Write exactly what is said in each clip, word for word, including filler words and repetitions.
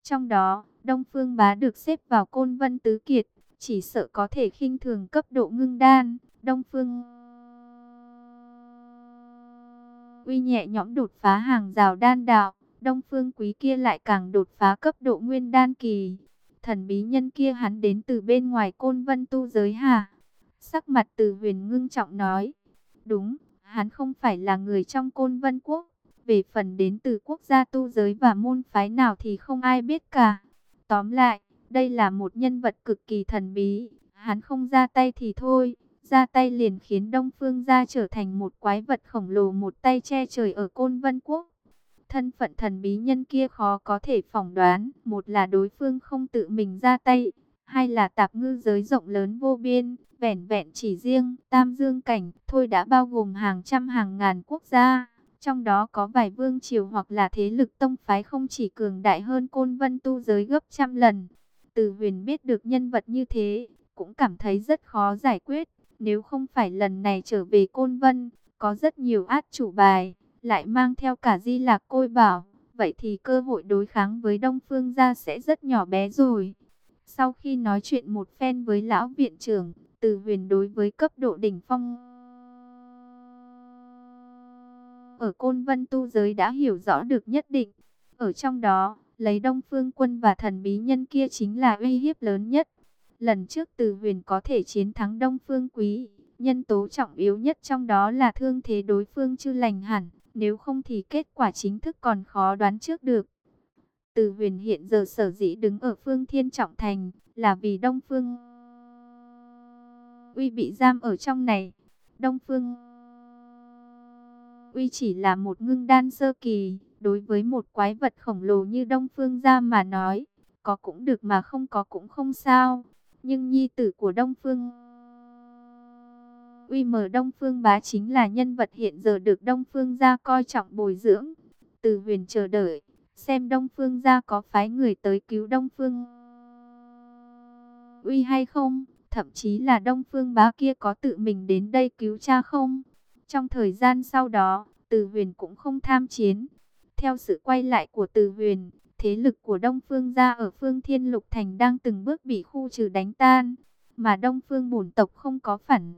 Trong đó, Đông Phương Bá được xếp vào Côn Vân Tứ Kiệt, chỉ sợ có thể khinh thường cấp độ ngưng đan. Đông Phương Uy nhẹ nhõm đột phá hàng rào đan đạo, Đông Phương Quý kia lại càng đột phá cấp độ nguyên đan kỳ. Thần bí nhân kia hắn đến từ bên ngoài Côn Vân tu giới hả? Sắc mặt Từ Huyền ngưng trọng nói. Đúng, hắn không phải là người trong Côn Vân quốc. Về phần đến từ quốc gia tu giới và môn phái nào thì không ai biết cả. Tóm lại, đây là một nhân vật cực kỳ thần bí. Hắn không ra tay thì thôi, ra tay liền khiến Đông Phương gia trở thành một quái vật khổng lồ một tay che trời ở Côn Vân quốc. Thân phận thần bí nhân kia khó có thể phỏng đoán, một là đối phương không tự mình ra tay, hai là tạp ngư giới rộng lớn vô biên, vẻn vẹn chỉ riêng Tam Dương cảnh thôi đã bao gồm hàng trăm hàng ngàn quốc gia, trong đó có vài vương triều hoặc là thế lực tông phái không chỉ cường đại hơn Côn Vân tu giới gấp trăm lần. Từ Huyền biết được nhân vật như thế, cũng cảm thấy rất khó giải quyết, nếu không phải lần này trở về Côn Vân, có rất nhiều át chủ bài, lại mang theo cả Di Lạc Côi Bảo, vậy thì cơ hội đối kháng với Đông Phương gia sẽ rất nhỏ bé rồi. Sau khi nói chuyện một phen với lão viện trưởng, Từ Huyền đối với cấp độ đỉnh phong ở Côn Vân tu giới đã hiểu rõ được nhất định. Ở trong đó, lấy Đông Phương Quân và thần bí nhân kia chính là uy hiếp lớn nhất. Lần trước Từ Huyền có thể chiến thắng Đông Phương Quý, nhân tố trọng yếu nhất trong đó là thương thế đối phương chưa lành hẳn, nếu không thì kết quả chính thức còn khó đoán trước được. Từ Huyền hiện giờ sở dĩ đứng ở Phương Thiên Trọng Thành là vì Đông Phương Uy bị giam ở trong này. Đông Phương Uy chỉ là một ngưng đan sơ kỳ, đối với một quái vật khổng lồ như Đông Phương gia mà nói, có cũng được mà không có cũng không sao. Nhưng nhi tử của Đông Phương Uy mở Đông Phương Bá chính là nhân vật hiện giờ được Đông Phương gia coi trọng bồi dưỡng. Từ Huyền chờ đợi, xem Đông Phương gia có phái người tới cứu Đông Phương Uy hay không, thậm chí là Đông Phương Bá kia có tự mình đến đây cứu cha không. Trong thời gian sau đó, Từ Huyền cũng không tham chiến. Theo sự quay lại của Từ Huyền, thế lực của Đông Phương gia ở Phương Thiên Lục Thành đang từng bước bị khu trừ đánh tan, mà Đông Phương bổn tộc không có phản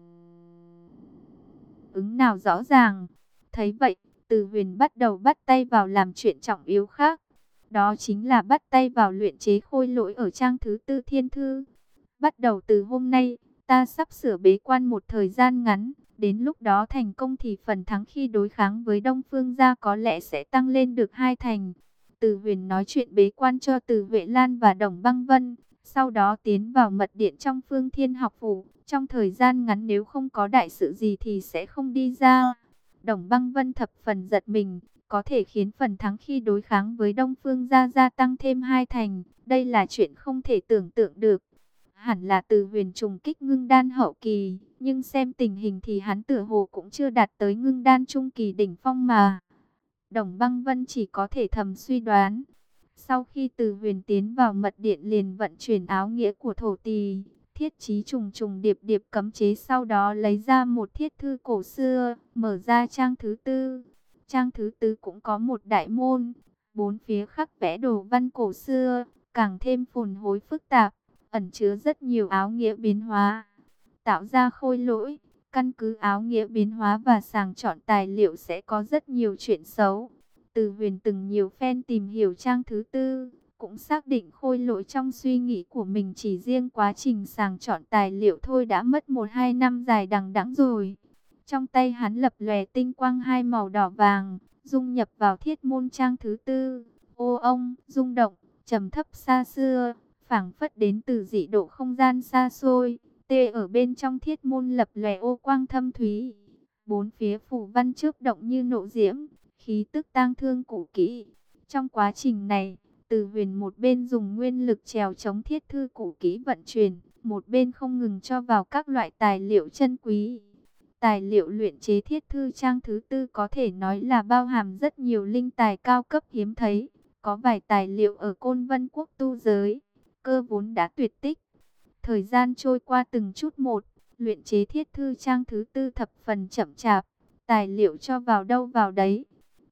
ứng nào rõ ràng. Thấy vậy, Từ Huyền bắt đầu bắt tay vào làm chuyện trọng yếu khác. Đó chính là bắt tay vào luyện chế khôi lỗi ở trang thứ tư thiên thư. Bắt đầu từ hôm nay, ta sắp sửa bế quan một thời gian ngắn. Đến lúc đó thành công thì phần thắng khi đối kháng với Đông Phương gia có lẽ sẽ tăng lên được hai thành. Từ Huyền nói chuyện bế quan cho Từ Huệ Lan và Đồng Băng Vân. Sau đó tiến vào mật điện trong Phương Thiên học phủ. Trong thời gian ngắn nếu không có đại sự gì thì sẽ không đi ra. Đồng Băng Vân thập phần giật mình. Có thể khiến phần thắng khi đối kháng với Đông Phương gia gia tăng thêm hai thành. Đây là chuyện không thể tưởng tượng được. Hẳn là Từ Huyền trùng kích ngưng đan hậu kỳ, nhưng xem tình hình thì hắn tựa hồ cũng chưa đạt tới ngưng đan trung kỳ đỉnh phong mà. Đồng Băng Vân chỉ có thể thầm suy đoán. Sau khi Từ Huyền tiến vào mật điện liền vận chuyển áo nghĩa của thổ tỳ, thiết chí trùng trùng điệp điệp cấm chế, sau đó lấy ra một thiết thư cổ xưa, mở ra trang thứ tư. Trang thứ tư cũng có một đại môn, bốn phía khắc vẽ đồ văn cổ xưa, càng thêm phồn hối phức tạp, ẩn chứa rất nhiều áo nghĩa biến hóa. Tạo ra khôi lỗi, căn cứ áo nghĩa biến hóa và sàng chọn tài liệu sẽ có rất nhiều chuyện xấu. Từ Huyền từng nhiều phen tìm hiểu trang thứ tư, cũng xác định khôi lỗi trong suy nghĩ của mình, chỉ riêng quá trình sàng chọn tài liệu thôi đã mất một hai năm dài đằng đẵng rồi. Trong tay hắn lập lòe tinh quang hai màu đỏ vàng, dung nhập vào thiết môn trang thứ tư. Ô ông, rung động, trầm thấp xa xưa, phảng phất đến từ dị độ không gian xa xôi. Tê ở bên trong thiết môn lập lòe ô quang thâm thúy. Bốn phía phủ văn chớp động như nộ diễm, khí tức tang thương cũ kỹ. Trong quá trình này, Từ Huyền một bên dùng nguyên lực trèo chống thiết thư cũ kỹ vận chuyển, một bên không ngừng cho vào các loại tài liệu chân quý. Tài liệu luyện chế thiết thư trang thứ tư có thể nói là bao hàm rất nhiều linh tài cao cấp hiếm thấy. Có vài tài liệu ở Côn Vân quốc tu giới, cơ vốn đã tuyệt tích. Thời gian trôi qua từng chút một, luyện chế thiết thư trang thứ tư thập phần chậm chạp, tài liệu cho vào đâu vào đấy.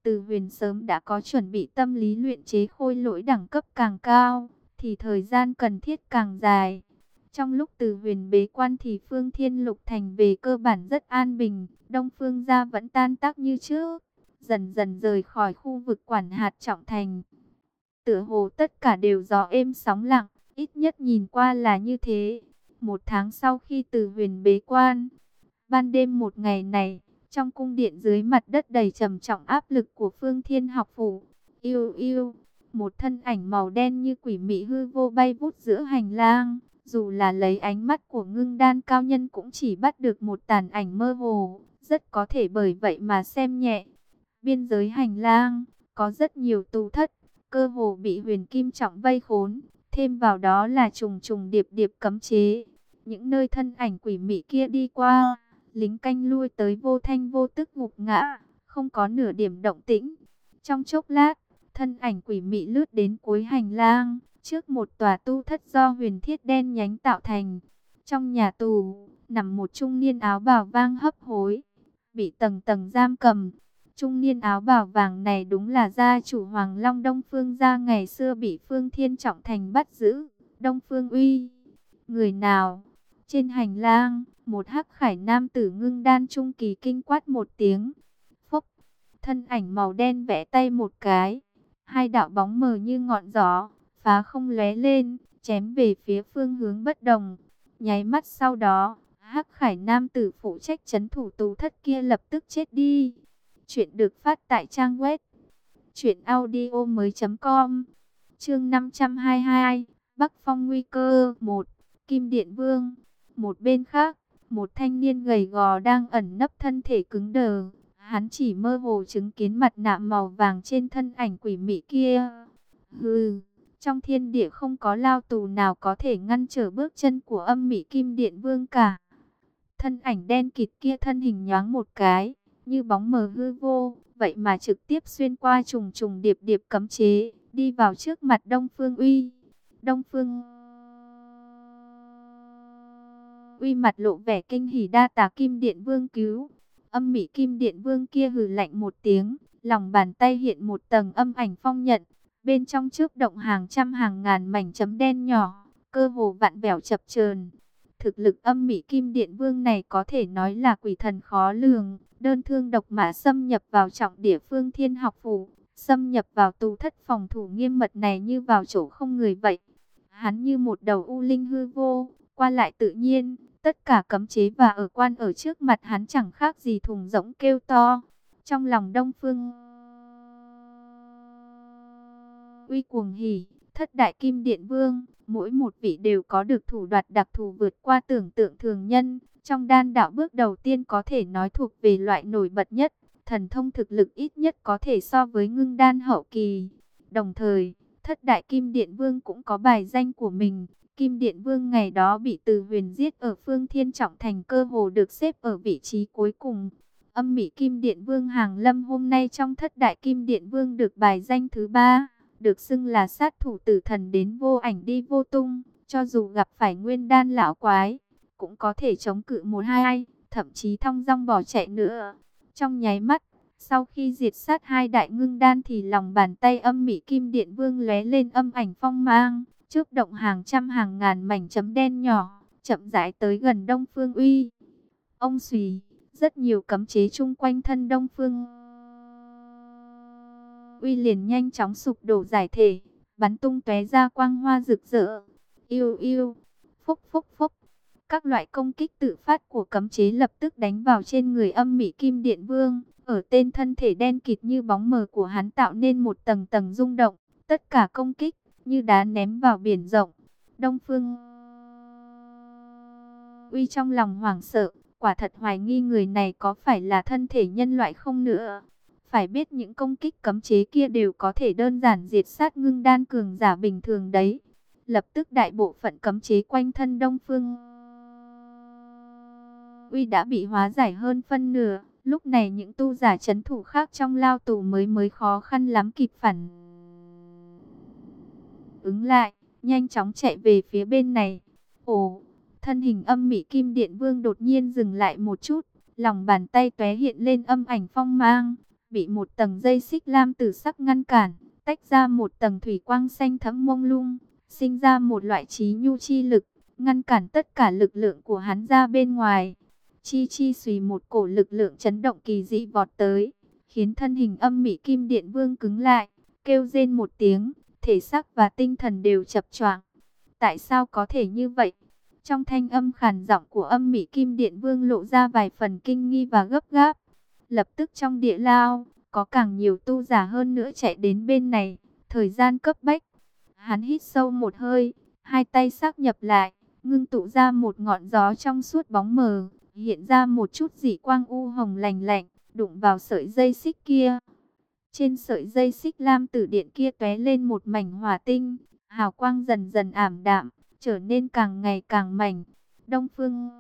Từ Huyền sớm đã có chuẩn bị tâm lý luyện chế khôi lỗi đẳng cấp càng cao, thì thời gian cần thiết càng dài. Trong lúc Từ Huyền bế quan thì Phương Thiên Lục Thành về cơ bản rất an bình, Đông Phương gia vẫn tan tác như trước, dần dần rời khỏi khu vực quản hạt trọng thành. Tựa hồ tất cả đều gió êm sóng lặng, ít nhất nhìn qua là như thế. Một tháng sau khi Từ Huyền bế quan, ban đêm một ngày này, trong cung điện dưới mặt đất đầy trầm trọng áp lực của Phương Thiên học phủ, yêu yêu, một thân ảnh màu đen như quỷ mị hư vô bay vút giữa hành lang. Dù là lấy ánh mắt của Ngưng Đan cao nhân cũng chỉ bắt được một tàn ảnh mơ hồ, rất có thể bởi vậy mà xem nhẹ. Biên giới hành lang, có rất nhiều tù thất, cơ hồ bị huyền kim trọng vây khốn, thêm vào đó là trùng trùng điệp điệp cấm chế. Những nơi thân ảnh quỷ mị kia đi qua, lính canh lui tới vô thanh vô tức gục ngã, không có nửa điểm động tĩnh. Trong chốc lát, thân ảnh quỷ mị lướt đến cuối hành lang, trước một tòa tu thất do huyền thiết đen nhánh tạo thành. Trong nhà tù, nằm một trung niên áo bào vang hấp hối, bị tầng tầng giam cầm. Trung niên áo bào vàng này đúng là gia chủ Hoàng Long Đông Phương gia ngày xưa bị Phương Thiên Trọng Thành bắt giữ. Đông Phương Uy, người nào? Trên hành lang, một hắc khải nam tử ngưng đan trung kỳ kinh quát một tiếng. Phốc, thân ảnh màu đen vẽ tay một cái, hai đạo bóng mờ như ngọn gió, phá không lóe lên, chém về phía phương hướng bất đồng. Nháy mắt sau đó, hắc khải nam tử phụ trách trấn thủ tù thất kia lập tức chết đi. Chuyện được phát tại trang web truyện audio mới chấm com. Chương năm trăm hai mươi hai, Bắc Phong nguy cơ một, Kim Điện Vương. Một bên khác, một thanh niên gầy gò đang ẩn nấp thân thể cứng đờ. Hắn chỉ mơ hồ chứng kiến mặt nạ màu vàng trên thân ảnh quỷ mị kia. Hừ, trong thiên địa không có lao tù nào có thể ngăn trở bước chân của âm mị Kim Điện Vương cả. Thân ảnh đen kịt kia thân hình nhoáng một cái, như bóng mờ hư vô, vậy mà trực tiếp xuyên qua trùng trùng điệp điệp cấm chế, đi vào trước mặt Đông Phương Uy. Đông Phương Uy mặt lộ vẻ kinh hỉ đa tạ Kim Điện Vương cứu. Âm mị Kim Điện Vương kia hừ lạnh một tiếng, lòng bàn tay hiện một tầng âm ảnh phong nhận, bên trong chớp động hàng trăm hàng ngàn mảnh chấm đen nhỏ, cơ hồ vặn vẹo chập chờn. Thực lực âm mị Kim Điện Vương này có thể nói là quỷ thần khó lường, đơn thương độc mã xâm nhập vào trọng địa Phương Thiên học phủ, xâm nhập vào tù thất phòng thủ nghiêm mật này như vào chỗ không người vậy. Hắn như một đầu u linh hư vô, qua lại tự nhiên, tất cả cấm chế và ở quan ở trước mặt hắn chẳng khác gì thùng rỗng kêu to. Trong lòng Đông Phương Uy cuồng hỉ, thất đại Kim Điện Vương, mỗi một vị đều có được thủ đoạn đặc thù vượt qua tưởng tượng thường nhân. Trong đan đạo bước đầu tiên có thể nói thuộc về loại nổi bật nhất, thần thông thực lực ít nhất có thể so với ngưng đan hậu kỳ. Đồng thời, thất đại Kim Điện Vương cũng có bài danh của mình. Kim Điện Vương ngày đó bị Từ Huyền giết ở Phương Thiên Trọng Thành, cơ hồ được xếp ở vị trí cuối cùng. Âm mị Kim Điện Vương Hàng Lâm hôm nay trong thất đại Kim Điện Vương được bài danh thứ ba, được xưng là sát thủ tử thần đến vô ảnh đi vô tung, cho dù gặp phải nguyên đan lão quái, cũng có thể chống cự một hai ai, thậm chí thong dong bỏ chạy nữa. Trong nháy mắt, sau khi diệt sát hai đại ngưng đan thì lòng bàn tay âm mị Kim Điện Vương lóe lên âm ảnh phong mang, chớp động hàng trăm hàng ngàn mảnh chấm đen nhỏ, chậm rãi tới gần Đông Phương Uy. Ông xùy, rất nhiều cấm chế chung quanh thân Đông Phương Uy liền nhanh chóng sụp đổ giải thể, bắn tung tóe ra quang hoa rực rỡ. Yêu yêu, phúc phúc phúc. Các loại công kích tự phát của cấm chế lập tức đánh vào trên người âm mị Kim Điện Vương. Ở tên thân thể đen kịt như bóng mờ của hắn tạo nên một tầng tầng rung động. Tất cả công kích như đá ném vào biển rộng. Đông Phương Uy trong lòng hoảng sợ, quả thật hoài nghi người này có phải là thân thể nhân loại không nữa. Phải biết những công kích cấm chế kia đều có thể đơn giản diệt sát ngưng đan cường giả bình thường đấy. Lập tức đại bộ phận cấm chế quanh thân Đông Phương Uy đã bị hóa giải hơn phân nửa. Lúc này những tu giả trấn thủ khác trong lao tù mới mới khó khăn lắm kịp phản ứng lại, nhanh chóng chạy về phía bên này. Ồ, thân hình âm mị Kim Điện Vương đột nhiên dừng lại một chút, lòng bàn tay tóe hiện lên âm ảnh phong mang, bị một tầng dây xích lam tử sắc ngăn cản, tách ra một tầng thủy quang xanh thẫm mông lung, sinh ra một loại trí nhu chi lực, ngăn cản tất cả lực lượng của hắn ra bên ngoài. Chi chi xùy, một cổ lực lượng chấn động kỳ dị vọt tới, khiến thân hình Âm Mị Kim Điện Vương cứng lại, kêu rên một tiếng, thể xác và tinh thần đều chập choạng. Tại sao có thể như vậy? Trong thanh âm khàn giọng của Âm Mị Kim Điện Vương lộ ra vài phần kinh nghi và gấp gáp. Lập tức trong địa lao, có càng nhiều tu giả hơn nữa chạy đến bên này, thời gian cấp bách. Hắn hít sâu một hơi, hai tay xác nhập lại, ngưng tụ ra một ngọn gió trong suốt bóng mờ, hiện ra một chút dị quang u hồng lành lạnh, đụng vào sợi dây xích kia. Trên sợi dây xích lam tử điện kia tóe lên một mảnh hỏa tinh, hào quang dần dần ảm đạm, trở nên càng ngày càng mảnh. Đông Phương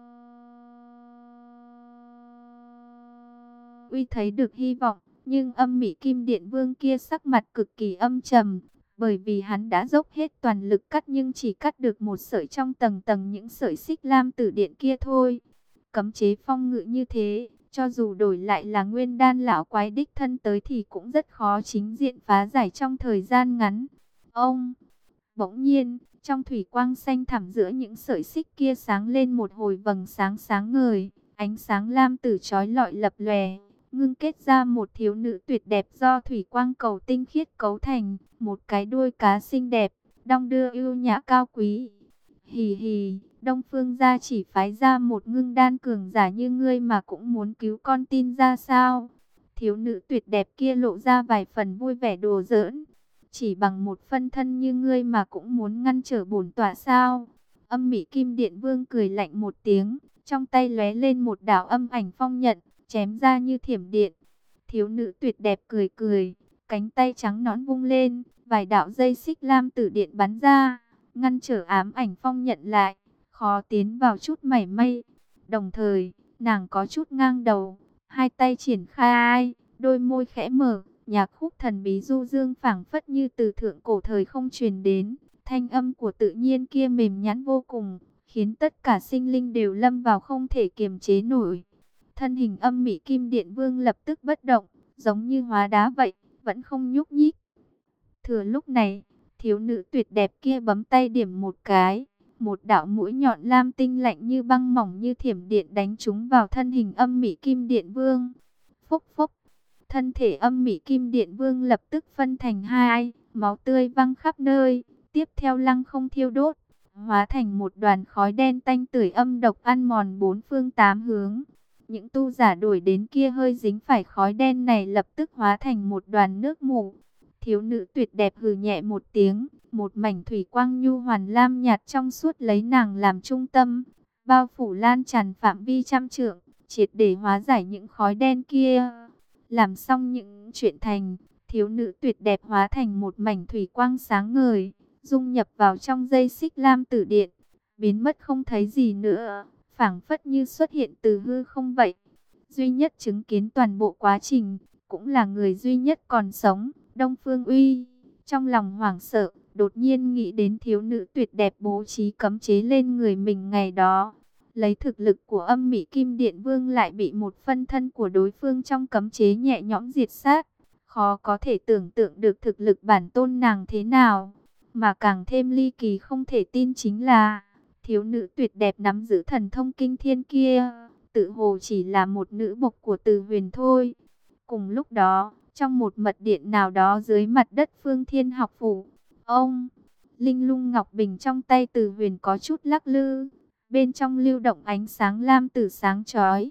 Uy thấy được hy vọng, nhưng Âm Mị Kim Điện Vương kia sắc mặt cực kỳ âm trầm, bởi vì hắn đã dốc hết toàn lực cắt nhưng chỉ cắt được một sợi trong tầng tầng những sợi xích lam tử điện kia thôi. Cấm chế phong ngự như thế, cho dù đổi lại là Nguyên Đan lão quái đích thân tới thì cũng rất khó chính diện phá giải trong thời gian ngắn. Ông, bỗng nhiên, trong thủy quang xanh thẳm giữa những sợi xích kia sáng lên một hồi vầng sáng sáng ngời, ánh sáng lam tử chói lọi lập lòe, ngưng kết ra một thiếu nữ tuyệt đẹp do thủy quang cầu tinh khiết cấu thành, một cái đuôi cá xinh đẹp, đong đưa ưu nhã cao quý. Hì hì, Đông Phương gia chỉ phái ra một ngưng đan cường giả như ngươi mà cũng muốn cứu con tin ra sao? Thiếu nữ tuyệt đẹp kia lộ ra vài phần vui vẻ đùa giỡn. Chỉ bằng một phân thân như ngươi mà cũng muốn ngăn trở bổn tọa sao? Âm Mị Kim Điện Vương cười lạnh một tiếng, trong tay lóe lên một đạo âm ảnh phong nhận, chém ra như thiểm điện. Thiếu nữ tuyệt đẹp cười cười, cánh tay trắng nõn vung lên, vài đạo dây xích lam tử điện bắn ra, ngăn trở ám ảnh phong nhận lại, khó tiến vào chút mảy may. Đồng thời, nàng có chút ngang đầu, hai tay triển khai, đôi môi khẽ mở, nhạc khúc thần bí du dương phảng phất như từ thượng cổ thời không truyền đến. Thanh âm của tự nhiên kia mềm nhẵn vô cùng, khiến tất cả sinh linh đều lâm vào không thể kiềm chế nổi. Thân hình Âm Mị Kim Điện Vương lập tức bất động, giống như hóa đá vậy, vẫn không nhúc nhích. Thừa lúc này, thiếu nữ tuyệt đẹp kia bấm tay điểm một cái, một đạo mũi nhọn lam tinh lạnh như băng mỏng như thiểm điện đánh trúng vào thân hình Âm Mị Kim Điện Vương. Phốc phốc, thân thể Âm Mị Kim Điện Vương lập tức phân thành hai, máu tươi văng khắp nơi, tiếp theo lăng không thiêu đốt, hóa thành một đoàn khói đen tanh tưởi âm độc ăn mòn bốn phương tám hướng. Những tu giả đuổi đến kia hơi dính phải khói đen này lập tức hóa thành một đoàn nước mù. Thiếu nữ tuyệt đẹp hừ nhẹ một tiếng, một mảnh thủy quang nhu hoàn lam nhạt trong suốt lấy nàng làm trung tâm, bao phủ lan tràn phạm vi trăm trượng, triệt để hóa giải những khói đen kia. Làm xong những chuyện thành, thiếu nữ tuyệt đẹp hóa thành một mảnh thủy quang sáng ngời, dung nhập vào trong dây xích lam tử điện, biến mất không thấy gì nữa, phảng phất như xuất hiện từ hư không vậy. Duy nhất chứng kiến toàn bộ quá trình, cũng là người duy nhất còn sống, Đông Phương Uy. Trong lòng hoảng sợ, đột nhiên nghĩ đến thiếu nữ tuyệt đẹp bố trí cấm chế lên người mình ngày đó. Lấy thực lực của Âm Mị Kim Điện Vương lại bị một phân thân của đối phương trong cấm chế nhẹ nhõm diệt sát. Khó có thể tưởng tượng được thực lực bản tôn nàng thế nào. Mà càng thêm ly kỳ không thể tin chính là thiếu nữ tuyệt đẹp nắm giữ thần thông kinh thiên kia, tự hồ chỉ là một nữ bộc của Từ Huyền thôi. Cùng lúc đó, trong một mật điện nào đó dưới mặt đất Phương Thiên học phủ, ông, linh lung ngọc bình trong tay Từ Huyền có chút lắc lư, bên trong lưu động ánh sáng lam tử sáng chói.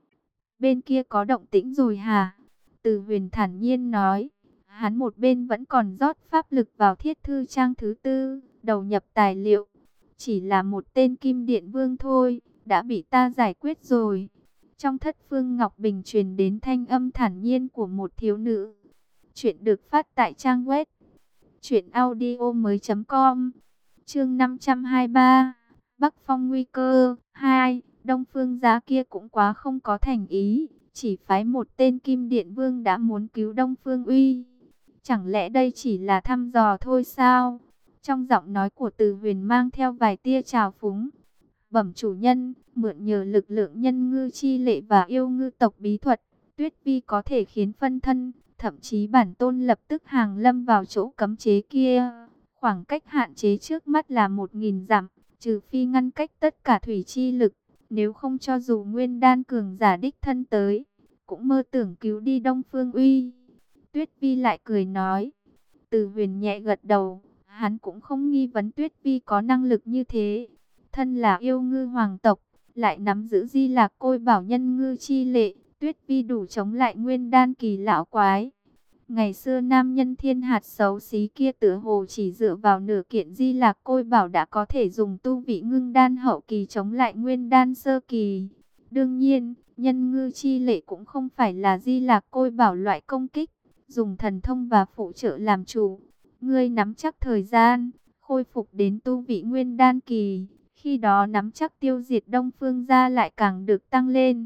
Bên kia có động tĩnh rồi hả? Từ Huyền thản nhiên nói. Hắn một bên vẫn còn rót pháp lực vào thiết thư trang thứ tư, đầu nhập tài liệu. Chỉ là một tên Kim Điện Vương thôi, đã bị ta giải quyết rồi. Trong thất phương Ngọc Bình truyền đến thanh âm thản nhiên của một thiếu nữ. Chuyện được phát tại trang web truyện audio mới chấm com. Chương năm trăm hai mươi ba, Bắc Phong nguy cơ hai. Đông Phương giá kia cũng quá không có thành ý, chỉ phái một tên Kim Điện Vương đã muốn cứu Đông Phương Uy. Chẳng lẽ đây chỉ là thăm dò thôi sao? Trong giọng nói của Từ Huyền mang theo vài tia trào phúng. Bẩm chủ nhân, mượn nhờ lực lượng nhân ngư chi lệ và yêu ngư tộc bí thuật, Tuyết Vi có thể khiến phân thân, thậm chí bản tôn lập tức hàng lâm vào chỗ cấm chế kia. Khoảng cách hạn chế trước mắt là một nghìn dặm, trừ phi ngăn cách tất cả thủy chi lực, nếu không cho dù nguyên đan cường giả đích thân tới, cũng mơ tưởng cứu đi Đông Phương Uy. Tuyết Vi lại cười nói. Từ Huyền nhẹ gật đầu, hắn cũng không nghi vấn Tuyết Vi có năng lực như thế. Thân là yêu ngư hoàng tộc, lại nắm giữ Di Lạc Côi Bảo nhân ngư chi lệ, Tuyết Vi đủ chống lại nguyên đan kỳ lão quái. Ngày xưa nam nhân thiên hạt xấu xí kia tựa hồ chỉ dựa vào nửa kiện Di Lạc Côi Bảo đã có thể dùng tu vị ngưng đan hậu kỳ chống lại nguyên đan sơ kỳ. Đương nhiên, nhân ngư chi lệ cũng không phải là Di Lạc Côi Bảo loại công kích, dùng thần thông và phụ trợ làm chủ. Ngươi nắm chắc thời gian, khôi phục đến tu vị nguyên đan kỳ, khi đó nắm chắc tiêu diệt Đông Phương gia lại càng được tăng lên.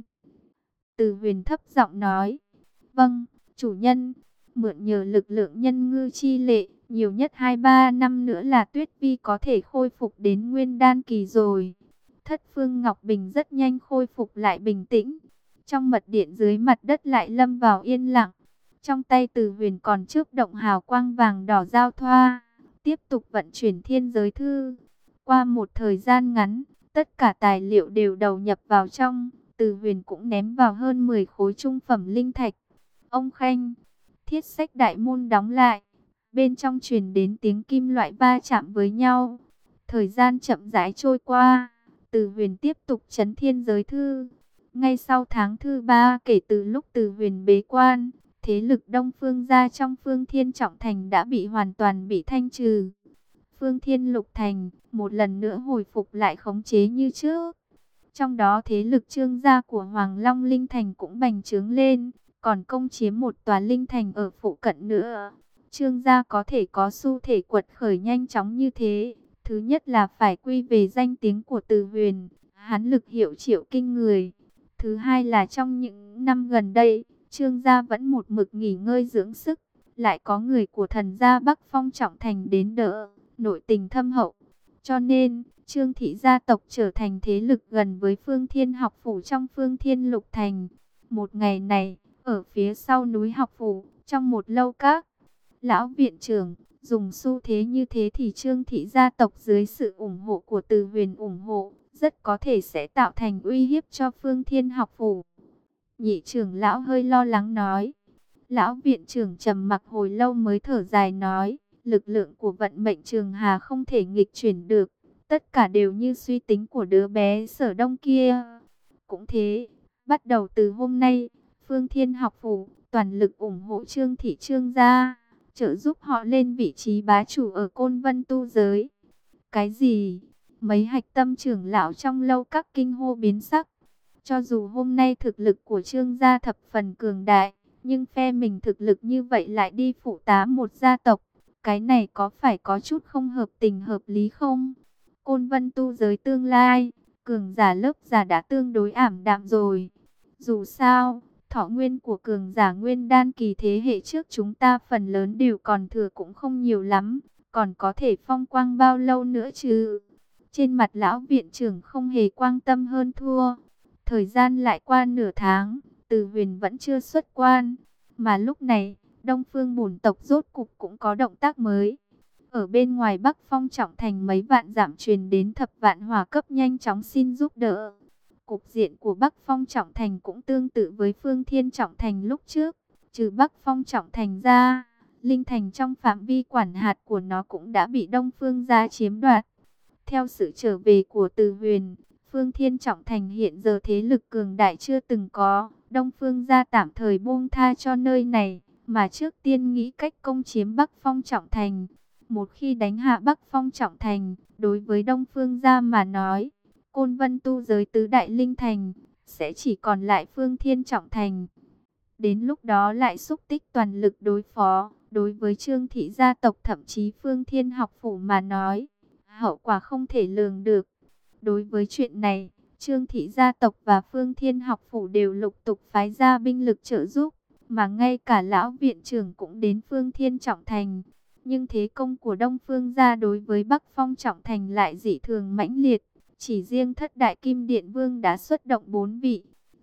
Từ Huyền thấp giọng nói, vâng, chủ nhân. Mượn nhờ lực lượng nhân ngư chi lệ, nhiều nhất hai ba năm nữa là Tuyết Vi có thể khôi phục đến nguyên đan kỳ rồi. Thất Phương Ngọc Bình rất nhanh khôi phục lại bình tĩnh. Trong mật điện dưới mặt đất lại lâm vào yên lặng. Trong tay Từ Huyền còn chớp động hào quang vàng đỏ giao thoa, tiếp tục vận chuyển thiên giới thư. Qua một thời gian ngắn, tất cả tài liệu đều đầu nhập vào trong. Từ Huyền cũng ném vào hơn mười khối trung phẩm linh thạch. Ông Khanh, thiết sách đại môn đóng lại. Bên trong truyền đến tiếng kim loại va chạm với nhau. Thời gian chậm rãi trôi qua. Từ Huyền tiếp tục chấn thiên giới thư. Ngay sau tháng thứ ba kể từ lúc Từ Huyền bế quan, thế lực Đông Phương gia trong Phương Thiên Trọng Thành đã bị hoàn toàn bị thanh trừ. Phương Thiên Lục Thành một lần nữa hồi phục lại khống chế như trước. Trong đó thế lực Trương gia của Hoàng Long Linh Thành cũng bành trướng lên, còn công chiếm một tòa linh thành ở phụ cận nữa. Trương gia có thể có xu thể quật khởi nhanh chóng như thế, thứ nhất là phải quy về danh tiếng của Từ Huyền, hắn lực hiệu triệu kinh người. Thứ hai là trong những năm gần đây, Trương gia vẫn một mực nghỉ ngơi dưỡng sức, lại có người của thần gia Bắc Phong Trọng Thành đến đỡ, nội tình thâm hậu. Cho nên, Trương thị gia tộc trở thành thế lực gần với Phương Thiên học phủ trong Phương Thiên Lục Thành. Một ngày này, ở phía sau núi học phủ, trong một lâu các, lão viện trưởng dùng xu thế như thế thì Trương thị gia tộc dưới sự ủng hộ của Từ Huyền ủng hộ, rất có thể sẽ tạo thành uy hiếp cho Phương Thiên học phủ. Nhị trưởng lão hơi lo lắng nói. Lão viện trưởng trầm mặc hồi lâu mới thở dài nói, lực lượng của vận mệnh Trường Hà không thể nghịch chuyển được, tất cả đều như suy tính của đứa bé Sở Đông kia. Cũng thế, bắt đầu từ hôm nay, Phương Thiên học phủ toàn lực ủng hộ Trương thị Trương gia, trợ giúp họ lên vị trí bá chủ ở Côn Vân tu giới. Cái gì? Mấy hạch tâm trưởng lão trong lâu các kinh hô biến sắc. Cho dù hôm nay thực lực của Trương gia thập phần cường đại, nhưng phe mình thực lực như vậy lại đi phụ tá một gia tộc. Cái này có phải có chút không hợp tình hợp lý không? Côn Vân tu giới tương lai, cường giả lớp giả đã tương đối ảm đạm rồi. Dù sao, thọ nguyên của cường giả nguyên đan kỳ thế hệ trước chúng ta phần lớn đều còn thừa cũng không nhiều lắm. Còn có thể phong quang bao lâu nữa chứ? Trên mặt lão viện trưởng không hề quan tâm hơn thua. Thời gian lại qua nửa tháng, Từ Huyền vẫn chưa xuất quan. Mà lúc này, Đông Phương bổn tộc rốt cục cũng có động tác mới. Ở bên ngoài Bắc Phong Trọng Thành mấy vạn dặm truyền đến thập vạn hỏa cấp nhanh chóng xin giúp đỡ. Cục diện của Bắc Phong Trọng Thành cũng tương tự với Phương Thiên Trọng Thành lúc trước. Trừ Bắc Phong Trọng Thành ra, linh thành trong phạm vi quản hạt của nó cũng đã bị Đông Phương gia chiếm đoạt. Theo sự trở về của Từ Huyền, Phương Thiên Trọng Thành hiện giờ thế lực cường đại chưa từng có. Đông Phương gia tạm thời buông tha cho nơi này, mà trước tiên nghĩ cách công chiếm Bắc Phong Trọng Thành. Một khi đánh hạ Bắc Phong Trọng Thành, đối với Đông Phương gia mà nói, Côn Vân tu giới tứ đại linh thành, sẽ chỉ còn lại Phương Thiên Trọng Thành. Đến lúc đó lại xúc tích toàn lực đối phó, đối với Trương thị gia tộc thậm chí Phương Thiên học phủ mà nói, hậu quả không thể lường được. Đối với chuyện này, Trương thị gia tộc và Phương Thiên học phủ đều lục tục phái ra binh lực trợ giúp, mà ngay cả lão viện trưởng cũng đến Phương Thiên Trọng Thành. Nhưng thế công của Đông Phương gia đối với Bắc Phong Trọng Thành lại dị thường mãnh liệt. Chỉ riêng thất đại kim điện vương đã xuất động bốn vị.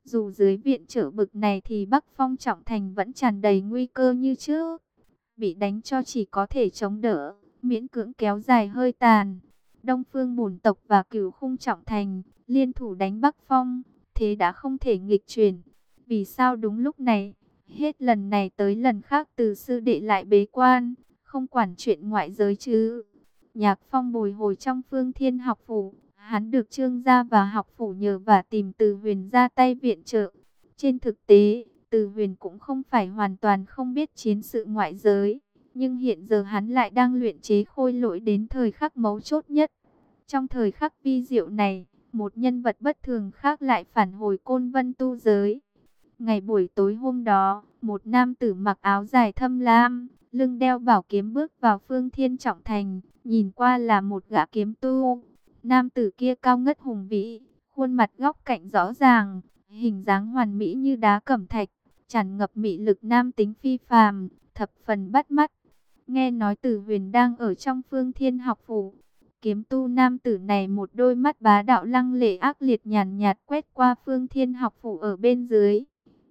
Dù dưới viện trợ bực này thì Bắc Phong Trọng Thành vẫn tràn đầy nguy cơ như trước. Bị đánh cho chỉ có thể chống đỡ, miễn cưỡng kéo dài hơi tàn. Đông Phương Bổn tộc và Cửu Khung Trọng Thành liên thủ đánh Bắc Phong, thế đã không thể nghịch chuyển. Vì sao đúng lúc này, hết lần này tới lần khác Từ sư đệ lại bế quan, không quản chuyện ngoại giới chứ? Nhạc Phong bồi hồi trong Phương Thiên học phủ, hắn được Trương gia và học phủ nhờ và tìm Từ Huyền ra tay viện trợ. Trên thực tế, Từ Huyền cũng không phải hoàn toàn không biết chiến sự ngoại giới, nhưng hiện giờ hắn lại đang luyện chế khôi lỗi đến thời khắc mấu chốt nhất. Trong thời khắc vi diệu này, một nhân vật bất thường khác lại phản hồi Côn Vân tu giới. Ngày buổi tối hôm đó, một nam tử mặc áo dài thâm lam, lưng đeo bảo kiếm bước vào Phương Thiên Trọng Thành, nhìn qua là một gã kiếm tu. Nam tử kia cao ngất hùng vĩ, khuôn mặt góc cạnh rõ ràng, hình dáng hoàn mỹ như đá cẩm thạch, tràn ngập mị lực nam tính phi phàm, thập phần bắt mắt. Nghe nói Tử Huyền đang ở trong Phương Thiên học phủ. Kiếm tu nam tử này một đôi mắt bá đạo lăng lệ ác liệt nhàn nhạt quét qua Phương Thiên học phủ ở bên dưới.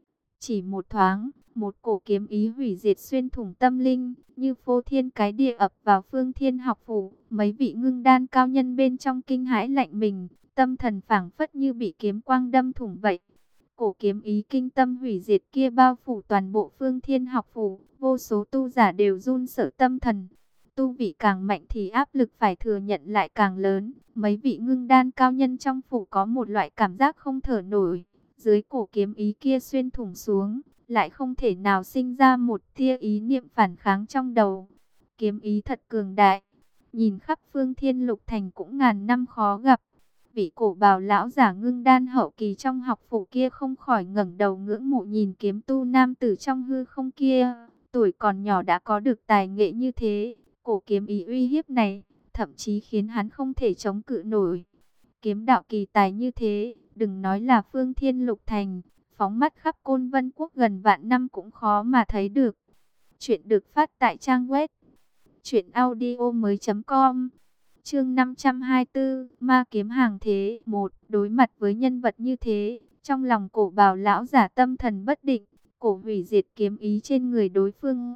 Chỉ một thoáng, một cổ kiếm ý hủy diệt xuyên thủng tâm linh, như phô thiên cái địa ập vào Phương Thiên học phủ. Mấy vị ngưng đan cao nhân bên trong kinh hãi lạnh mình, tâm thần phảng phất như bị kiếm quang đâm thủng vậy. Cổ kiếm ý kinh tâm hủy diệt kia bao phủ toàn bộ Phương Thiên học phủ, vô số tu giả đều run sợ tâm thần. Tu vị càng mạnh thì áp lực phải thừa nhận lại càng lớn. Mấy vị ngưng đan cao nhân trong phủ có một loại cảm giác không thở nổi. Dưới cổ kiếm ý kia xuyên thủng xuống, lại không thể nào sinh ra một tia ý niệm phản kháng trong đầu. Kiếm ý thật cường đại, nhìn khắp Phương Thiên Lục Thành cũng ngàn năm khó gặp. Vị cổ bào lão giả ngưng đan hậu kỳ trong học phủ kia không khỏi ngẩng đầu ngưỡng mộ nhìn kiếm tu nam tử trong hư không kia. Tuổi còn nhỏ đã có được tài nghệ như thế, cổ kiếm ý uy hiếp này, thậm chí khiến hắn không thể chống cự nổi. Kiếm đạo kỳ tài như thế, đừng nói là Phương Thiên Lục Thành, phóng mắt khắp Côn Vân Quốc gần vạn năm cũng khó mà thấy được. Chuyện được phát tại trang web truyện audio mới chấm com. Chương năm trăm hai mươi tư, Ma kiếm hàng thế. Một, đối mặt với nhân vật như thế, trong lòng cổ bào lão giả tâm thần bất định, cổ hủy diệt kiếm ý trên người đối phương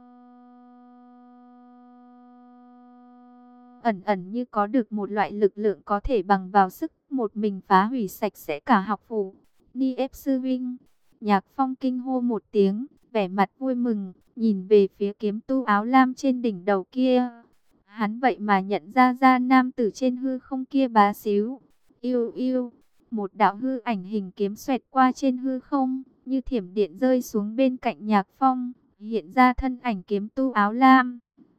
ẩn ẩn như có được một loại lực lượng có thể bằng vào sức một mình phá hủy sạch sẽ cả học phủ. Ni ép sư vinh. Nhạc Phong kinh hô một tiếng, vẻ mặt vui mừng, nhìn về phía kiếm tu áo lam trên đỉnh đầu kia. Hắn vậy mà nhận ra ra nam tử trên hư không kia bá xíu. Yêu yêu, một đạo hư ảnh hình kiếm xoẹt qua trên hư không, như thiểm điện rơi xuống bên cạnh Nhạc Phong, hiện ra thân ảnh kiếm tu áo lam.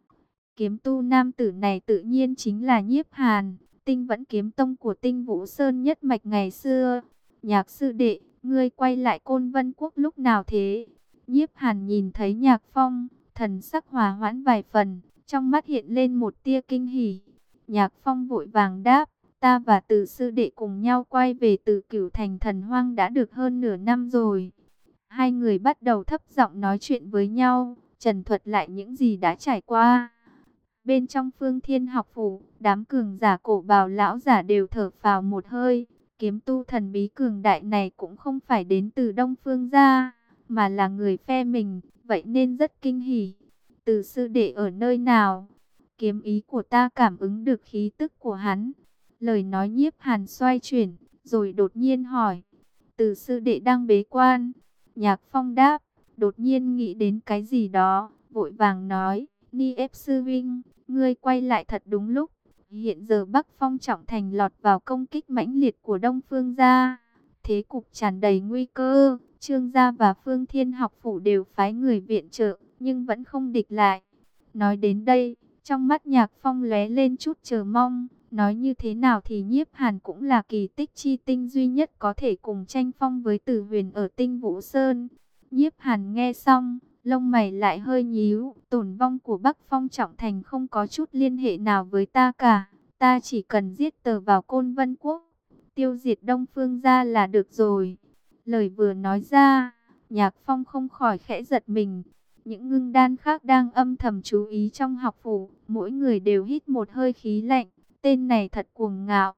Kiếm tu nam tử này tự nhiên chính là Nhiếp Hàn, Tinh Vẫn kiếm tông của Tinh Vũ Sơn nhất mạch ngày xưa. Nhạc sư đệ, ngươi quay lại Côn Vân Quốc lúc nào thế? Nhiếp Hàn nhìn thấy Nhạc Phong, thần sắc hòa hoãn vài phần, trong mắt hiện lên một tia kinh hỉ. Nhạc Phong vội vàng đáp, ta và Từ sư đệ cùng nhau quay về từ Cửu Thành Thần Hoang đã được hơn nửa năm rồi. Hai người bắt đầu thấp giọng nói chuyện với nhau, trần thuật lại những gì đã trải qua. Bên trong Phương Thiên học phủ, đám cường giả cổ bào lão giả đều thở phào một hơi. Kiếm tu thần bí cường đại này cũng không phải đến từ Đông Phương gia, mà là người phe mình, vậy nên rất kinh hỉ. Từ sư đệ ở nơi nào? Kiếm ý của ta cảm ứng được khí tức của hắn. Lời nói Nhiếp Hàn xoay chuyển, rồi đột nhiên hỏi. Từ sư đệ đang bế quan. Nhạc Phong đáp, đột nhiên nghĩ đến cái gì đó, vội vàng nói. Ni ép sư vinh, ngươi quay lại thật đúng lúc. Hiện giờ Bắc Phong Trọng Thành lọt vào công kích mãnh liệt của Đông Phương gia. Thế cục tràn đầy nguy cơ. Trương gia và Phương Thiên học phủ đều phái người viện trợ, nhưng vẫn không địch lại. Nói đến đây, trong mắt Nhạc Phong lóe lên chút chờ mong. Nói như thế nào thì Nhiếp Hàn cũng là kỳ tích chi tinh duy nhất có thể cùng tranh phong với Tử Huyền ở Tinh Vũ Sơn. Nhiếp Hàn nghe xong, lông mày lại hơi nhíu. Tổn vong của Bắc Phong Trọng Thành không có chút liên hệ nào với ta cả. Ta chỉ cần giết tờ vào Côn Vân Quốc, tiêu diệt Đông Phương gia là được rồi. Lời vừa nói ra, Nhạc Phong không khỏi khẽ giật mình. Những ngưng đan khác đang âm thầm chú ý trong học phủ, mỗi người đều hít một hơi khí lạnh. Tên này thật cuồng ngạo.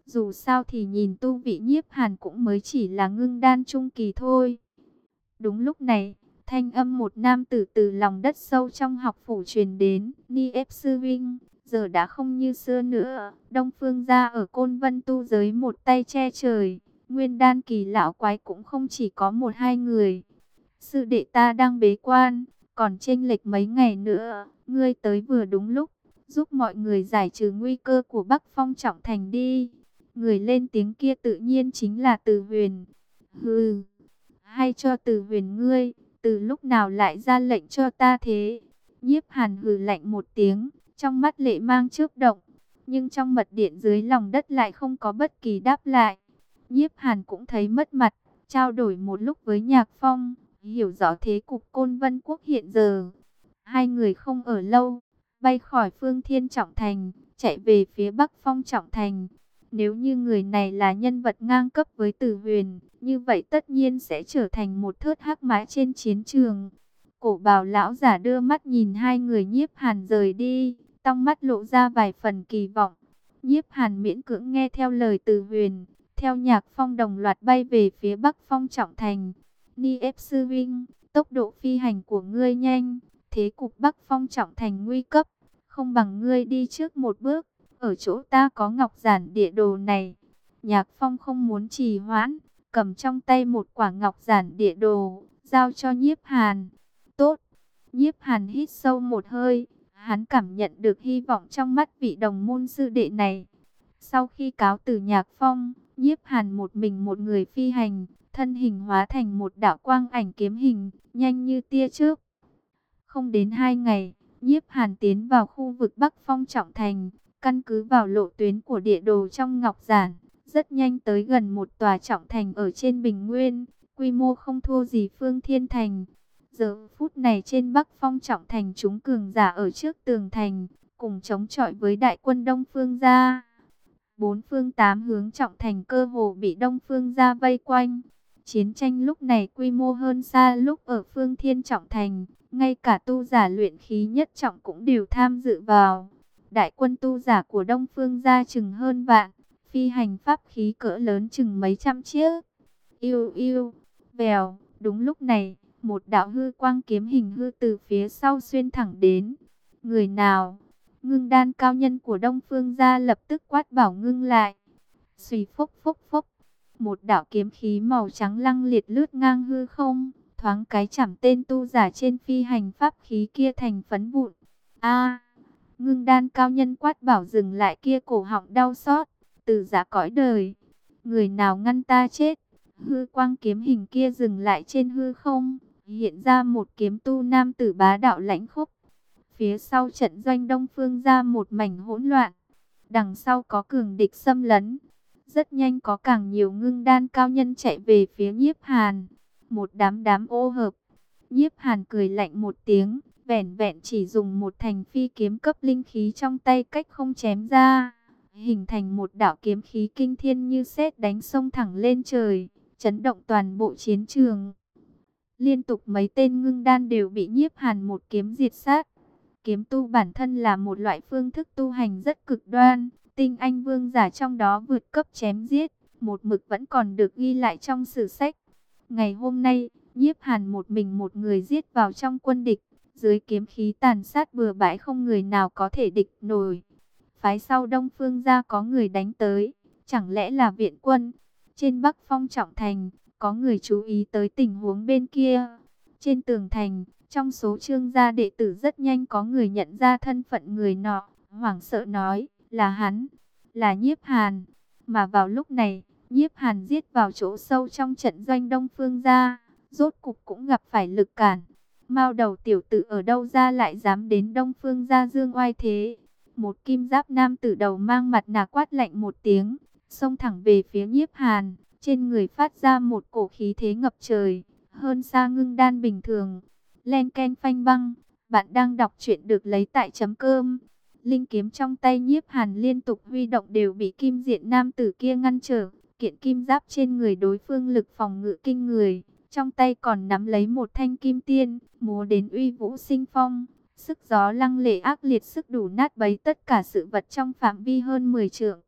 Dù sao thì nhìn tu vị Nhiếp Hàn cũng mới chỉ là ngưng đan trung kỳ thôi. Đúng lúc này, thanh âm một nam tử từ lòng đất sâu trong học phủ truyền đến. Ni ép sư vinh, giờ đã không như xưa nữa. Đông Phương gia ở Côn Vân tu giới một tay che trời. Nguyên đan kỳ lão quái cũng không chỉ có một hai người. Sư đệ ta đang bế quan, còn chênh lệch mấy ngày nữa. Ngươi tới vừa đúng lúc, giúp mọi người giải trừ nguy cơ của Bắc Phong trọng thành đi. Người lên tiếng kia tự nhiên chính là Từ Huyền. Hừ, hay cho Từ Huyền ngươi, từ lúc nào lại ra lệnh cho ta thế? Nhiếp Hàn hừ lạnh một tiếng, trong mắt lệ mang chớp động, nhưng trong mật điện dưới lòng đất lại không có bất kỳ đáp lại. Nhiếp Hàn cũng thấy mất mặt, trao đổi một lúc với Nhạc Phong, hiểu rõ thế cục Côn Vân Quốc hiện giờ. Hai người không ở lâu, bay khỏi Phương Thiên Trọng Thành, chạy về phía Bắc Phong Trọng Thành. Nếu như người này là nhân vật ngang cấp với Từ Huyền, như vậy tất nhiên sẽ trở thành một thớt hắc mã trên chiến trường. Cổ bào lão giả đưa mắt nhìn hai người Nhiếp Hàn rời đi, trong mắt lộ ra vài phần kỳ vọng. Nhiếp Hàn miễn cưỡng nghe theo lời Từ Huyền, theo Nhạc Phong đồng loạt bay về phía Bắc Phong Trọng Thành. Ni ép sư vinh, tốc độ phi hành của ngươi nhanh, thế cục Bắc Phong Trọng Thành nguy cấp, không bằng ngươi đi trước một bước. Ở chỗ ta có ngọc giản địa đồ này. Nhạc Phong không muốn trì hoãn, cầm trong tay một quả ngọc giản địa đồ, giao cho Nhiếp Hàn. Tốt. Nhiếp Hàn hít sâu một hơi, hắn cảm nhận được hy vọng trong mắt vị đồng môn sư đệ này. Sau khi cáo từ Nhạc Phong, Nhiếp Hàn một mình một người phi hành, thân hình hóa thành một đạo quang ảnh kiếm hình, nhanh như tia chớp. Không đến hai ngày, Nhiếp Hàn tiến vào khu vực Bắc Phong Trọng Thành. Căn cứ vào lộ tuyến của địa đồ trong ngọc giản, rất nhanh tới gần một tòa trọng thành ở trên bình nguyên, quy mô không thua gì Phương Thiên Thành. Giờ phút này trên Bắc Phong Trọng Thành chúng cường giả ở trước tường thành, cùng chống chọi với đại quân Đông Phương gia. Bốn phương tám hướng trọng thành cơ hồ bị Đông Phương gia vây quanh. Chiến tranh lúc này quy mô hơn xa lúc ở Phương Thiên Trọng Thành, ngay cả tu giả luyện khí nhất trọng cũng đều tham dự vào. Đại quân tu giả của Đông Phương gia chừng hơn vạn, phi hành pháp khí cỡ lớn chừng mấy trăm chiếc. Yêu yêu, vèo, đúng lúc này, một đạo hư quang kiếm hình hư từ phía sau xuyên thẳng đến. Người nào? Ngưng đan cao nhân của Đông Phương gia lập tức quát bảo ngưng lại. Xùy phốc phốc phốc, một đạo kiếm khí màu trắng lăng liệt lướt ngang hư không, thoáng cái chảm tên tu giả trên phi hành pháp khí kia thành phấn vụn. A! Ngưng đan cao nhân quát bảo dừng lại kia, cổ họng đau xót, từ giá cõi đời. Người nào ngăn ta chết? Hư quang kiếm hình kia dừng lại trên hư không, hiện ra một kiếm tu nam tử bá đạo lãnh khốc. Phía sau trận doanh Đông Phương ra một mảnh hỗn loạn, đằng sau có cường địch xâm lấn. Rất nhanh có càng nhiều ngưng đan cao nhân chạy về phía Nhiếp Hàn, một đám đám ô hợp. Nhiếp Hàn cười lạnh một tiếng, vẻn vẹn chỉ dùng một thành phi kiếm cấp linh khí trong tay cách không chém ra, hình thành một đạo kiếm khí kinh thiên như sét đánh sông thẳng lên trời, chấn động toàn bộ chiến trường. Liên tục mấy tên ngưng đan đều bị Nhiếp Hàn một kiếm diệt sát. Kiếm tu bản thân là một loại phương thức tu hành rất cực đoan, tinh anh vương giả trong đó vượt cấp chém giết, một mực vẫn còn được ghi lại trong sử sách. Ngày hôm nay, Nhiếp Hàn một mình một người giết vào trong quân địch, dưới kiếm khí tàn sát bừa bãi không người nào có thể địch nổi. Phái sau Đông Phương gia có người đánh tới, chẳng lẽ là viện quân? Trên Bắc Phong Trọng Thành, có người chú ý tới tình huống bên kia. Trên tường thành, trong số Trương gia đệ tử rất nhanh có người nhận ra thân phận người nọ, hoảng sợ nói, là hắn, là Nhiếp Hàn. Mà vào lúc này, Nhiếp Hàn giết vào chỗ sâu trong trận doanh Đông Phương gia, rốt cục cũng gặp phải lực cản. Mao đầu tiểu tử ở đâu ra lại dám đến Đông Phương gia dương oai thế? Một kim giáp nam tử đầu mang mặt nạ quát lạnh một tiếng, xông thẳng về phía Nhiếp Hàn, trên người phát ra một cổ khí thế ngập trời, hơn xa ngưng đan bình thường. Len ken phanh băng, bạn đang đọc truyện được lấy tại chấm cơm. Linh kiếm trong tay Nhiếp Hàn liên tục huy động đều bị kim diện nam tử kia ngăn trở, kiện kim giáp trên người đối phương lực phòng ngự kinh người, trong tay còn nắm lấy một thanh kim tiên, múa đến uy vũ sinh phong, sức gió lăng lệ ác liệt, sức đủ nát bấy tất cả sự vật trong phạm vi hơn mười trượng.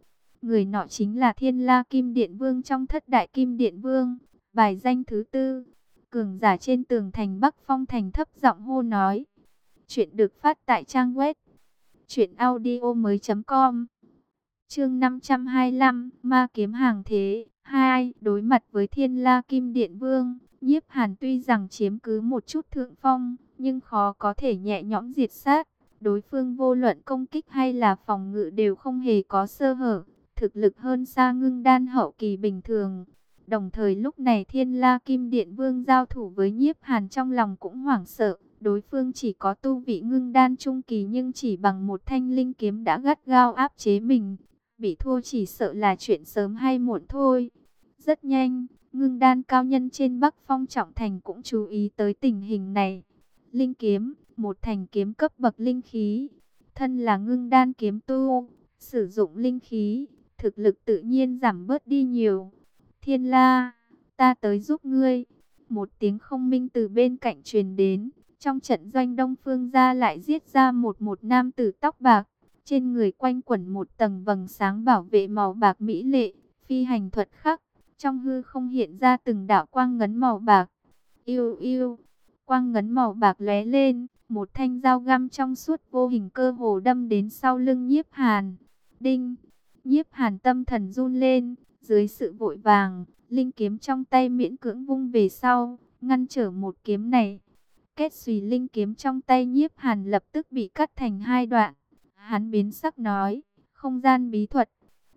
Người nọ chính là Thiên La Kim Điện Vương trong thất đại Kim Điện Vương, bài danh thứ tư. Cường giả trên tường thành Bắc Phong thành thấp giọng hô nói. Chuyện được phát tại trang web truyện audio mới chấm com. Chương năm trăm hai mươi lăm, Ma kiếm hàng thế. Hai, đối mặt với Thiên La Kim Điện Vương, Nhiếp Hàn tuy rằng chiếm cứ một chút thượng phong, nhưng khó có thể nhẹ nhõm diệt sát. Đối phương vô luận công kích hay là phòng ngự đều không hề có sơ hở, thực lực hơn xa Ngưng Đan hậu kỳ bình thường. Đồng thời lúc này Thiên La Kim Điện Vương giao thủ với Nhiếp Hàn trong lòng cũng hoảng sợ. Đối phương chỉ có tu vị Ngưng Đan trung kỳ nhưng chỉ bằng một thanh linh kiếm đã gắt gao áp chế mình. Bị thua chỉ sợ là chuyện sớm hay muộn thôi. Rất nhanh, Ngưng Đan cao nhân trên Bắc Phong trọng thành cũng chú ý tới tình hình này. Linh kiếm, một thành kiếm cấp bậc linh khí. Thân là Ngưng Đan kiếm tu, sử dụng linh khí, thực lực tự nhiên giảm bớt đi nhiều. Thiên La, ta tới giúp ngươi. Một tiếng không minh từ bên cạnh truyền đến. Trong trận doanh Đông Phương gia lại giết ra một một nam tử tóc bạc. Trên người quanh quẩn một tầng vầng sáng bảo vệ màu bạc mỹ lệ, phi hành thuật khắc. Trong hư không hiện ra từng đạo quang ngấn màu bạc. Yêu yêu, quang ngấn màu bạc lóe lên, một thanh dao găm trong suốt vô hình cơ hồ đâm đến sau lưng Nhiếp Hàn. Đinh, Nhiếp Hàn tâm thần run lên, dưới sự vội vàng, linh kiếm trong tay miễn cưỡng vung về sau, ngăn trở một kiếm này. Kết xùy linh kiếm trong tay Nhiếp Hàn lập tức bị cắt thành hai đoạn. Hắn biến sắc nói, không gian bí thuật.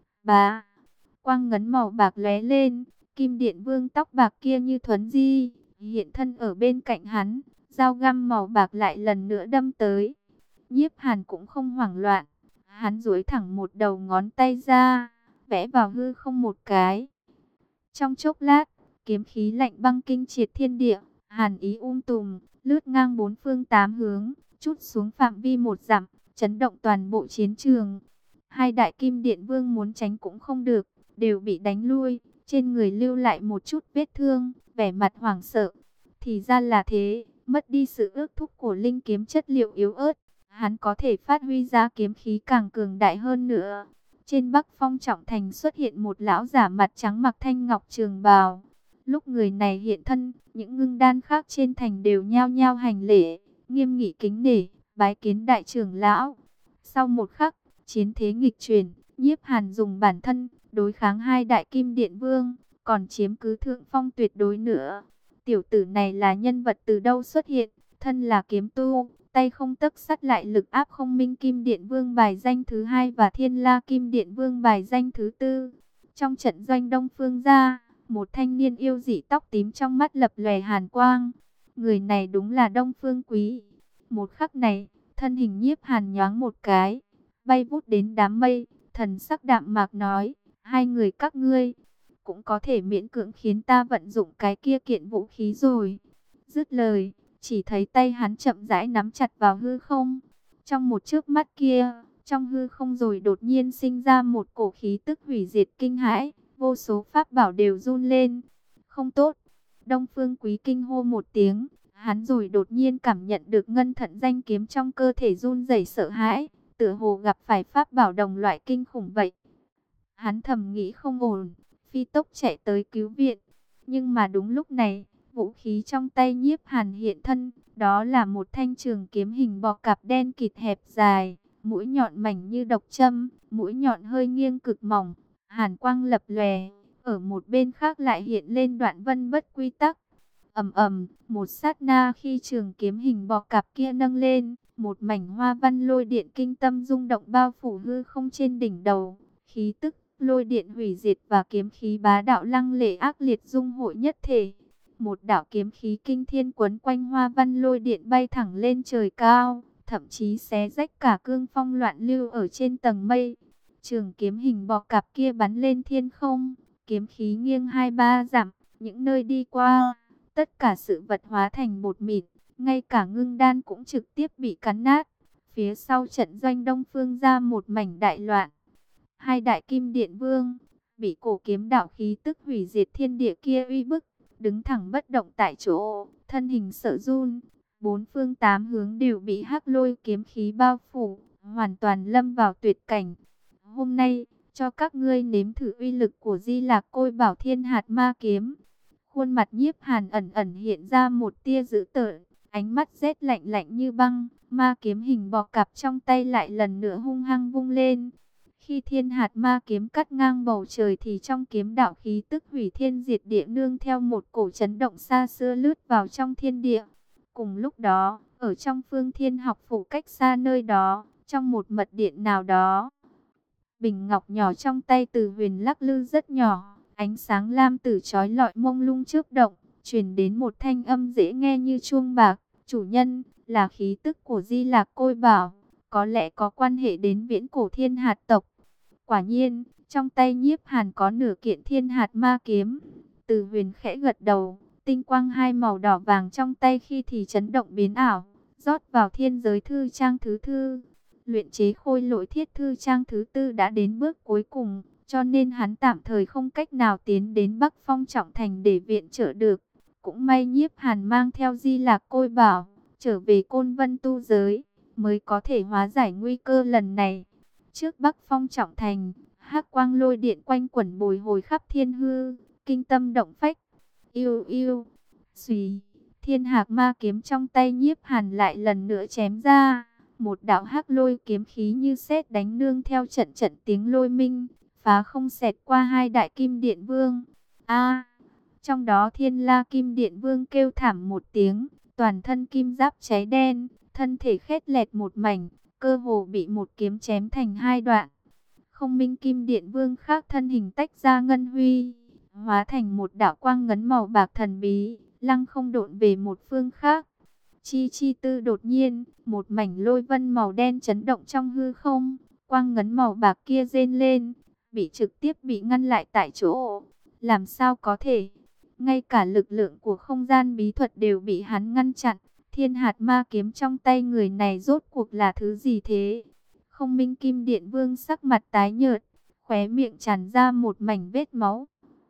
Bá, quang ngấn màu bạc lóe lên, Kim Điện Vương tóc bạc kia như thuấn di, hiện thân ở bên cạnh hắn, dao găm màu bạc lại lần nữa đâm tới. Nhiếp Hàn cũng không hoảng loạn, hắn duỗi thẳng một đầu ngón tay ra, vẽ vào hư không một cái. Trong chốc lát, kiếm khí lạnh băng kinh triệt thiên địa, hàn ý um tùm, lướt ngang bốn phương tám hướng, trút xuống phạm vi một dặm, chấn động toàn bộ chiến trường. Hai đại Kim Điện Vương muốn tránh cũng không được, đều bị đánh lui, trên người lưu lại một chút vết thương, vẻ mặt hoảng sợ. Thì ra là thế, mất đi sự ước thúc của linh kiếm chất liệu yếu ớt, hắn có thể phát huy ra kiếm khí càng cường đại hơn nữa. Trên Bắc Phong trọng thành xuất hiện một lão giả mặt trắng mặc thanh ngọc trường bào. Lúc người này hiện thân, những Ngưng Đan khác trên thành đều nhao nhao hành lễ, nghiêm nghị kính nể, bái kiến đại trưởng lão. Sau một khắc, chiến thế nghịch chuyển, Nhiếp Hàn dùng bản thân đối kháng hai đại Kim Điện Vương, còn chiếm cứ thượng phong tuyệt đối nữa. Tiểu tử này là nhân vật từ đâu xuất hiện, thân là kiếm tu, tay không tấc sắt lại lực áp không minh Kim Điện Vương bài danh thứ hai và Thiên La Kim Điện Vương bài danh thứ tư. Trong trận doanh Đông Phương gia, một thanh niên yêu dị tóc tím trong mắt lập lòe hàn quang. Người này đúng là Đông Phương Quý. Một khắc này, thân hình Nhiếp Hàn nhoáng một cái, bay vút đến đám mây, thần sắc đạm mạc nói, hai người các ngươi cũng có thể miễn cưỡng khiến ta vận dụng cái kia kiện vũ khí rồi. Dứt lời, chỉ thấy tay hắn chậm rãi nắm chặt vào hư không. Trong một chớp mắt kia, trong hư không rồi đột nhiên sinh ra một cổ khí tức hủy diệt kinh hãi, vô số pháp bảo đều run lên. Không tốt! Đông Phương Quý kinh hô một tiếng, hắn rồi đột nhiên cảm nhận được ngân thận danh kiếm trong cơ thể run rẩy sợ hãi, tựa hồ gặp phải pháp bảo đồng loại kinh khủng vậy. Hắn thầm nghĩ không ổn, phi tốc chạy tới cứu viện. Nhưng mà đúng lúc này, vũ khí trong tay Nhiếp Hàn hiện thân, đó là một thanh trường kiếm hình bò cạp đen kịt hẹp dài, mũi nhọn mảnh như độc châm, mũi nhọn hơi nghiêng cực mỏng, hàn quang lập lòe, ở một bên khác lại hiện lên đoạn vân bất quy tắc. Ầm ầm, một sát na khi trường kiếm hình bò cạp kia nâng lên, một mảnh hoa văn lôi điện kinh tâm rung động bao phủ hư không trên đỉnh đầu, khí tức lôi điện hủy diệt và kiếm khí bá đạo lăng lệ ác liệt dung hội nhất thể. Một đạo kiếm khí kinh thiên quấn quanh hoa văn lôi điện bay thẳng lên trời cao, thậm chí xé rách cả cương phong loạn lưu ở trên tầng mây. Trường kiếm hình bò cạp kia bắn lên thiên không, kiếm khí nghiêng hai ba dặm, những nơi đi qua, tất cả sự vật hóa thành bột mịn, ngay cả Ngưng Đan cũng trực tiếp bị cắn nát. Phía sau trận doanh Đông Phương ra một mảnh đại loạn. Hai đại Kim Điện Vương bị cổ kiếm đạo khí tức hủy diệt thiên địa kia uy bức, đứng thẳng bất động tại chỗ, thân hình sợ run. Bốn phương tám hướng đều bị hắc lôi kiếm khí bao phủ, hoàn toàn lâm vào tuyệt cảnh. Hôm nay, cho các ngươi nếm thử uy lực của Di Lạc Côi Bảo Thiên Hạt Ma Kiếm. Khuôn mặt Nhiếp Hàn ẩn ẩn hiện ra một tia dữ tợn, ánh mắt rét lạnh lạnh như băng, ma kiếm hình bò cạp trong tay lại lần nữa hung hăng vung lên. Khi Thiên Hạt Ma Kiếm cắt ngang bầu trời thì trong kiếm đạo khí tức hủy thiên diệt địa nương theo một cổ chấn động xa xưa lướt vào trong thiên địa. Cùng lúc đó, ở trong Phương Thiên Học phủ cách xa nơi đó, trong một mật điện nào đó, bình ngọc nhỏ trong tay Từ Huyền lắc lư rất nhỏ, ánh sáng lam tử chói lọi mông lung chớp động, truyền đến một thanh âm dễ nghe như chuông bạc. Chủ nhân, là khí tức của Di Lạc Côi Bảo, có lẽ có quan hệ đến viễn cổ Thiên Hạt tộc. Quả nhiên, trong tay Nhiếp Hàn có nửa kiện Thiên Hạt Ma Kiếm. Từ Huyền khẽ gật đầu, tinh quang hai màu đỏ vàng trong tay khi thì chấn động biến ảo, rót vào Thiên Giới Thư Trang thứ thư. Luyện chế Khôi Lỗi Thiết Thư Trang thứ tư đã đến bước cuối cùng, cho nên hắn tạm thời không cách nào tiến đến Bắc Phong Trọng Thành để viện trợ được. Cũng may Nhiếp Hàn mang theo Di Lạc Côi Bảo, trở về Côn Vân tu giới, mới có thể hóa giải nguy cơ lần này. Trước Bắc Phong Trọng Thành, hắc quang lôi điện quanh quẩn bồi hồi khắp thiên hư, kinh tâm động phách. Yêu yêu, xùy, Thiên Hạt Ma Kiếm trong tay Nhiếp Hàn lại lần nữa chém ra. Một đạo hắc lôi kiếm khí như sét đánh nương theo trận trận tiếng lôi minh, phá không xẹt qua hai đại kim điện vương. A, trong đó Thiên La Kim Điện Vương kêu thảm một tiếng, toàn thân kim giáp cháy đen, thân thể khét lẹt một mảnh, cơ hồ bị một kiếm chém thành hai đoạn. Không Minh Kim Điện Vương khác thân hình tách ra ngân huy, hóa thành một đạo quang ngấn màu bạc thần bí, lăng không độn về một phương khác. Chi chi tư đột nhiên, một mảnh lôi vân màu đen chấn động trong hư không, quang ngấn màu bạc kia rên lên, bị trực tiếp bị ngăn lại tại chỗ. Làm sao có thể? Ngay cả lực lượng của không gian bí thuật đều bị hắn ngăn chặn. Thiên Hạt Ma Kiếm trong tay người này rốt cuộc là thứ gì thế? Không Minh Kim Điện Vương sắc mặt tái nhợt, khóe miệng tràn ra một mảnh vết máu.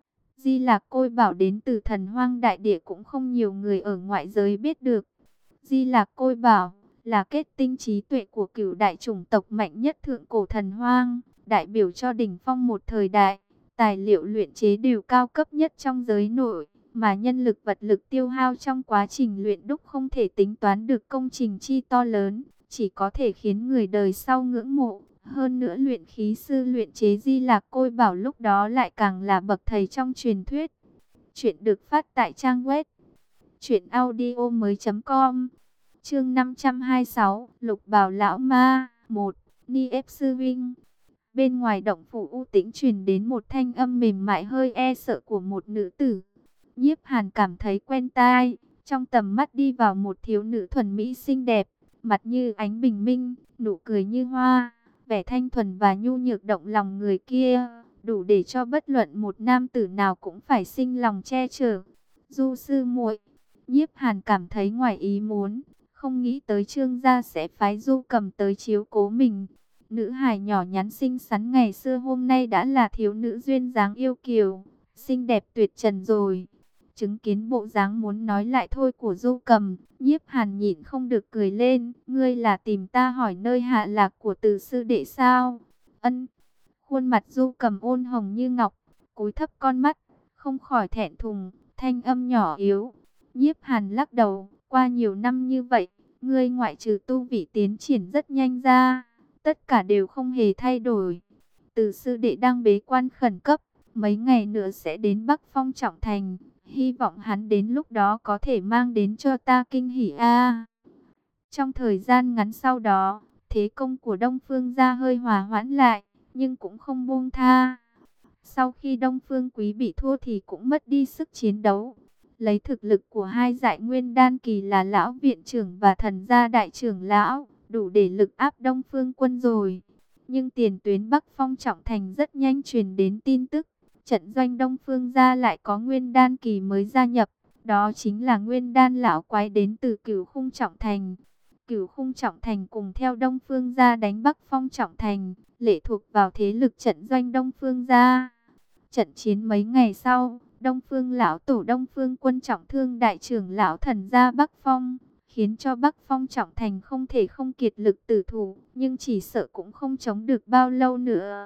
Di Lạc Côi Bảo đến từ Thần Hoang Đại Địa cũng không nhiều người ở ngoại giới biết được. Di Lạc Côi Bảo là kết tinh trí tuệ của cửu đại chủng tộc mạnh nhất thượng cổ Thần Hoang, đại biểu cho đỉnh phong một thời đại. Tài liệu luyện chế đều cao cấp nhất trong giới nội, mà nhân lực vật lực tiêu hao trong quá trình luyện đúc không thể tính toán được công trình chi to lớn, chỉ có thể khiến người đời sau ngưỡng mộ. Hơn nữa luyện khí sư luyện chế Di Lạc Côi Bảo lúc đó lại càng là bậc thầy trong truyền thuyết. Chuyện được phát tại trang web truyệnaudiomoi chấm com. Chương năm trăm hai mươi sáu, Lục Bảo lão ma một. Ni ép sư huynh. Bên ngoài động phủ u tĩnh truyền đến một thanh âm mềm mại hơi e sợ của một nữ tử. Nhiếp Hàn cảm thấy quen tai, trong tầm mắt đi vào một thiếu nữ thuần mỹ xinh đẹp, mặt như ánh bình minh, nụ cười như hoa, vẻ thanh thuần và nhu nhược động lòng người kia, đủ để cho bất luận một nam tử nào cũng phải sinh lòng che chở. Du sư muội. Nhiếp Hàn cảm thấy ngoài ý muốn, không nghĩ tới Trương gia sẽ phái Du Cầm tới chiếu cố mình. Nữ hài nhỏ nhắn xinh xắn ngày xưa hôm nay đã là thiếu nữ duyên dáng yêu kiều, xinh đẹp tuyệt trần rồi. Chứng kiến bộ dáng muốn nói lại thôi của Du Cầm, Nhiếp Hàn nhịn không được cười lên. Ngươi là tìm ta hỏi nơi hạ lạc của Từ sư đệ sao? Ân. Khuôn mặt Du Cầm ôn hồng như ngọc, cúi thấp con mắt, không khỏi thẹn thùng, thanh âm nhỏ yếu. Nhiếp Hàn lắc đầu, qua nhiều năm như vậy, ngươi ngoại trừ tu vị tiến triển rất nhanh ra, tất cả đều không hề thay đổi. Từ sư đệ đang bế quan khẩn cấp, mấy ngày nữa sẽ đến Bắc Phong Trọng Thành, hy vọng hắn đến lúc đó có thể mang đến cho ta kinh hỉ a. Trong thời gian ngắn sau đó, thế công của Đông Phương gia hơi hòa hoãn lại, nhưng cũng không buông tha. Sau khi Đông Phương Quý bị thua thì cũng mất đi sức chiến đấu. Lấy thực lực của hai Dại Nguyên Đan Kỳ là lão viện trưởng và Thần gia đại trưởng lão, đủ để lực áp Đông Phương quân rồi. Nhưng tiền tuyến Bắc Phong Trọng Thành rất nhanh truyền đến tin tức, trận doanh Đông Phương gia lại có Nguyên Đan Kỳ mới gia nhập, đó chính là Nguyên Đan lão quái đến từ Cửu Khung Trọng Thành. Cửu Khung Trọng Thành cùng theo Đông Phương gia đánh Bắc Phong Trọng Thành, lệ thuộc vào thế lực trận doanh Đông Phương gia. Trận chiến mấy ngày sau, Đông Phương lão tổ Đông Phương quân trọng thương đại trưởng lão Thần gia Bắc Phong, khiến cho Bắc Phong Trọng Thành không thể không kiệt lực tử thủ, nhưng chỉ sợ cũng không chống được bao lâu nữa.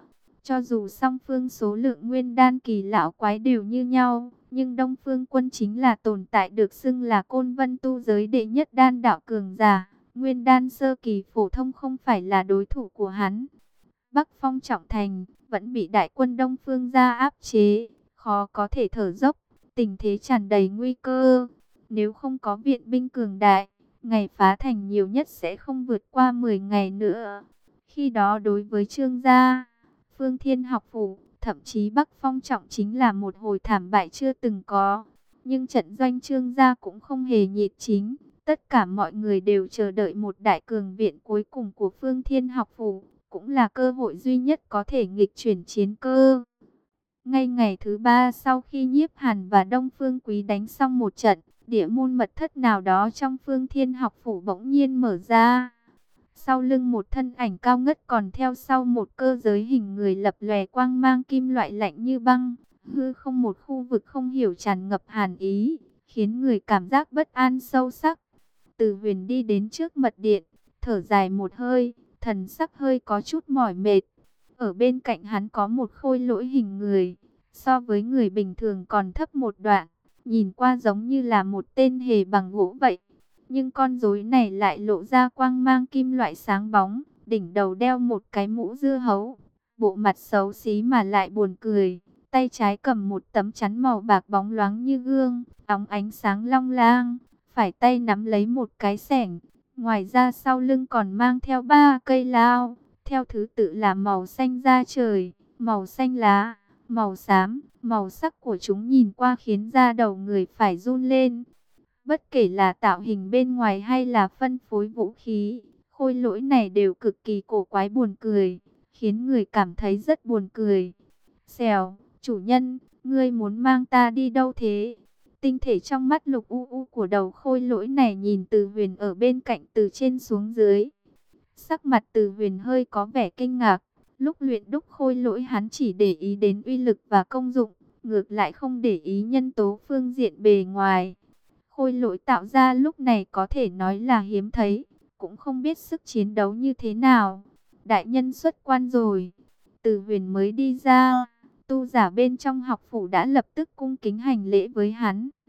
Cho dù song phương số lượng nguyên đan kỳ lão quái đều như nhau, nhưng Đông Phương Quân chính là tồn tại được xưng là Côn Vân tu giới đệ nhất đan đạo cường giả. Nguyên đan sơ kỳ phổ thông không phải là đối thủ của hắn. Bắc Phong trọng thành, vẫn bị đại quân Đông Phương gia áp chế, khó có thể thở dốc, tình thế tràn đầy nguy cơ. Nếu không có viện binh cường đại, ngày phá thành nhiều nhất sẽ không vượt qua mười ngày nữa. Khi đó đối với Trương gia, Phương Thiên học phủ, thậm chí Bắc Phong trọng chính là một hồi thảm bại chưa từng có. Nhưng trận doanh Trương gia cũng không hề nhịn chính. Tất cả mọi người đều chờ đợi một đại cường viện cuối cùng của Phương Thiên học phủ, cũng là cơ hội duy nhất có thể nghịch chuyển chiến cơ. Ngay ngày thứ ba sau khi Nhiếp Hàn và Đông Phương Quý đánh xong một trận, địa môn mật thất nào đó trong Phương Thiên học phủ bỗng nhiên mở ra. Sau lưng một thân ảnh cao ngất còn theo sau một cơ giới hình người lập lòe quang mang kim loại lạnh như băng. Hư không một khu vực không hiểu tràn ngập hàn ý, khiến người cảm giác bất an sâu sắc. Từ Huyền đi đến trước mật điện, thở dài một hơi, thần sắc hơi có chút mỏi mệt. Ở bên cạnh hắn có một khôi lỗi hình người, so với người bình thường còn thấp một đoạn, nhìn qua giống như là một tên hề bằng gỗ vậy. Nhưng con rối này lại lộ ra quang mang kim loại sáng bóng, đỉnh đầu đeo một cái mũ dưa hấu, bộ mặt xấu xí mà lại buồn cười. Tay trái cầm một tấm chắn màu bạc bóng loáng như gương, óng ánh sáng long lanh, phải tay nắm lấy một cái xẻng. Ngoài ra sau lưng còn mang theo ba cây lao, theo thứ tự là màu xanh da trời, màu xanh lá, màu xám. Màu sắc của chúng nhìn qua khiến da đầu người phải run lên. Bất kể là tạo hình bên ngoài hay là phân phối vũ khí, khôi lỗi này đều cực kỳ cổ quái buồn cười, khiến người cảm thấy rất buồn cười. Xèo, chủ nhân, ngươi muốn mang ta đi đâu thế? Tinh thể trong mắt lục u u của đầu khôi lỗi này nhìn Từ Huyền ở bên cạnh từ trên xuống dưới. Sắc mặt Từ Huyền hơi có vẻ kinh ngạc. Lúc luyện đúc khôi lỗi hắn chỉ để ý đến uy lực và công dụng, ngược lại không để ý nhân tố phương diện bề ngoài. Khôi lỗi tạo ra lúc này có thể nói là hiếm thấy, cũng không biết sức chiến đấu như thế nào. Đại nhân xuất quan rồi. Từ Huyền mới đi ra, tu giả bên trong học phủ đã lập tức cung kính hành lễ với hắn.